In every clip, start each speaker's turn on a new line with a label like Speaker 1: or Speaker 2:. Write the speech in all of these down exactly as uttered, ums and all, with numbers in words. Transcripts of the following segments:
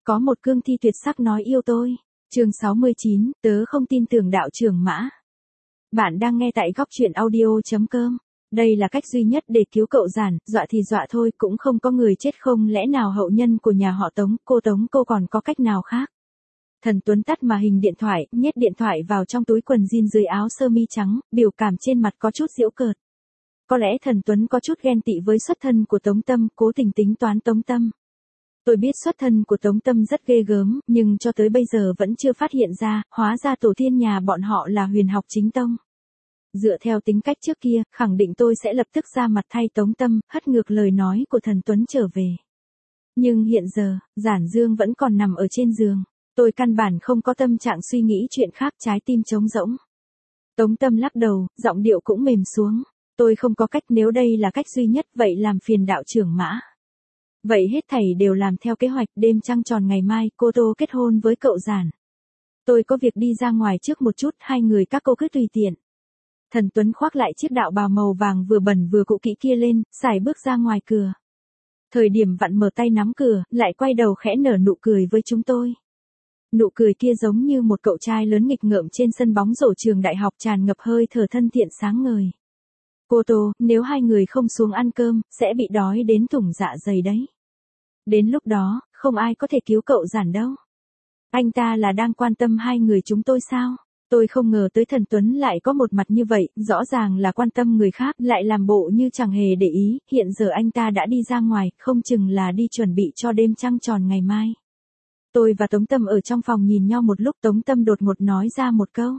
Speaker 1: Có một cương thi tuyệt sắc nói yêu tôi. Chương sáu mươi chín, tớ không tin tưởng đạo trưởng Mã. Bạn đang nghe tại góc truyện audio chấm com. Đây là cách duy nhất để cứu cậu Giản, dọa thì dọa thôi, cũng không có người chết, không lẽ nào hậu nhân của nhà họ Tống, cô Tống cô còn có cách nào khác. Thần Tuấn tắt màn hình điện thoại, nhét điện thoại vào trong túi quần jean dưới áo sơ mi trắng, biểu cảm trên mặt có chút giễu cợt. Có lẽ Thần Tuấn có chút ghen tị với xuất thân của Tống Tâm, cố tình tính toán Tống Tâm. Tôi biết xuất thân của Tống Tâm rất ghê gớm, nhưng cho tới bây giờ vẫn chưa phát hiện ra, hóa ra tổ tiên nhà bọn họ là Huyền Học chính tông. Dựa theo tính cách trước kia, khẳng định tôi sẽ lập tức ra mặt thay Tống Tâm, hất ngược lời nói của Thần Tuấn trở về. Nhưng hiện giờ, Giản Dương vẫn còn nằm ở trên giường. Tôi căn bản không có tâm trạng suy nghĩ chuyện khác, trái tim trống rỗng. Tống Tâm lắc đầu, giọng điệu cũng mềm xuống. Tôi không có cách, nếu đây là cách duy nhất, vậy làm phiền đạo trưởng Mã. Vậy hết thảy đều làm theo kế hoạch, đêm trăng tròn ngày mai, cô Tô kết hôn với cậu Giản. Tôi có việc đi ra ngoài trước một chút, hai người các cô cứ tùy tiện. Thần Tuấn khoác lại chiếc đạo bào màu vàng vừa bẩn vừa cũ kỹ kia lên, sải bước ra ngoài cửa. Thời điểm vặn mở tay nắm cửa, lại quay đầu khẽ nở nụ cười với chúng tôi. Nụ cười kia giống như một cậu trai lớn nghịch ngợm trên sân bóng rổ trường đại học, tràn ngập hơi thở thân thiện sáng ngời. Cô Tô, nếu hai người không xuống ăn cơm, sẽ bị đói đến thủng dạ dày đấy. Đến lúc đó, không ai có thể cứu cậu Giản đâu. Anh ta là đang quan tâm hai người chúng tôi sao? Tôi không ngờ tới Thần Tuấn lại có một mặt như vậy, rõ ràng là quan tâm người khác, lại làm bộ như chẳng hề để ý, hiện giờ anh ta đã đi ra ngoài, không chừng là đi chuẩn bị cho đêm trăng tròn ngày mai. Tôi và Tống Tâm ở trong phòng nhìn nhau một lúc, Tống Tâm đột ngột nói ra một câu.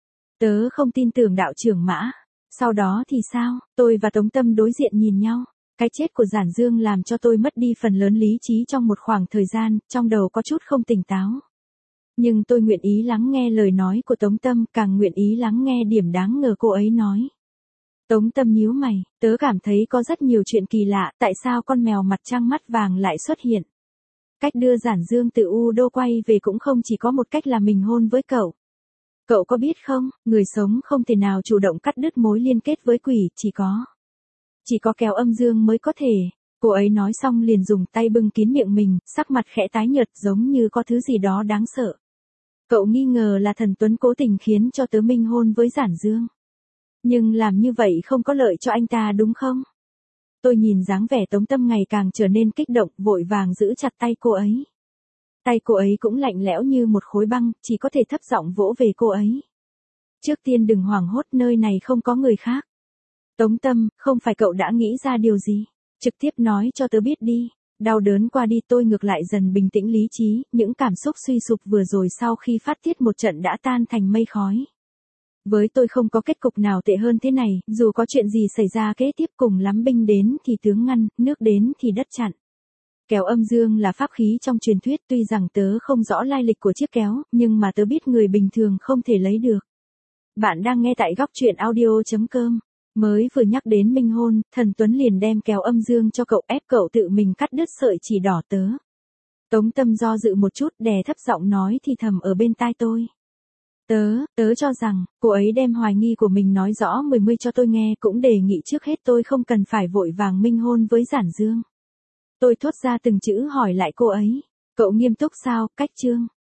Speaker 1: Tớ không tin tưởng đạo trưởng Mã. Sau đó thì sao? Tôi và Tống Tâm đối diện nhìn nhau. Cái chết của Giản Dương làm cho tôi mất đi phần lớn lý trí trong một khoảng thời gian, trong đầu có chút không tỉnh táo. Nhưng tôi nguyện ý lắng nghe lời nói của Tống Tâm, càng nguyện ý lắng nghe điểm đáng ngờ cô ấy nói. Tống Tâm nhíu mày, tớ cảm thấy có rất nhiều chuyện kỳ lạ, tại sao con mèo mặt trăng mắt vàng lại xuất hiện? Cách đưa Giản Dương từ U Đô quay về cũng không chỉ có một cách là mình hôn với cậu. Cậu có biết không, người sống không thể nào chủ động cắt đứt mối liên kết với quỷ, chỉ có... Chỉ có Kéo Âm Dương mới có thể. Cô ấy nói xong liền dùng tay bưng kín miệng mình, sắc mặt khẽ tái nhợt giống như có thứ gì đó đáng sợ. Cậu nghi ngờ là Thần Tuấn cố tình khiến cho tớ minh hôn với Giản Dương. Nhưng làm như vậy không có lợi cho anh ta đúng không? Tôi nhìn dáng vẻ Tống Tâm ngày càng trở nên kích động, vội vàng giữ chặt tay cô ấy. Tay cô ấy cũng lạnh lẽo như một khối băng, chỉ có thể thấp giọng vỗ về cô ấy. Trước tiên đừng hoảng hốt, nơi này không có người khác. Tống Tâm, không phải cậu đã nghĩ ra điều gì? Trực tiếp nói cho tớ biết đi. Đau đớn qua đi, tôi ngược lại dần bình tĩnh lý trí, những cảm xúc suy sụp vừa rồi sau khi phát tiết một trận đã tan thành mây khói. Với tôi không có kết cục nào tệ hơn thế này, dù có chuyện gì xảy ra kế tiếp, cùng lắm binh đến thì tướng ngăn, nước đến thì đất chặn. Kéo Âm Dương là pháp khí trong truyền thuyết, tuy rằng tớ không rõ lai lịch của chiếc kéo, nhưng mà tớ biết người bình thường không thể lấy được. Bạn đang nghe tại góc truyện audio chấm com. Mới vừa nhắc đến minh hôn, Thần Tuấn liền đem Kéo Âm Dương cho cậu, ép cậu tự mình cắt đứt sợi chỉ đỏ tớ. Tống Tâm do dự một chút, đè thấp giọng nói thì thầm ở bên tai tôi. Tớ, tớ cho rằng, cô ấy đem hoài nghi của mình nói rõ mười mươi cho tôi nghe, cũng đề nghị trước hết tôi không cần phải vội vàng minh hôn với Giản Dương. Tôi thốt ra từng chữ hỏi lại cô ấy. Cậu nghiêm túc sao, cách chương?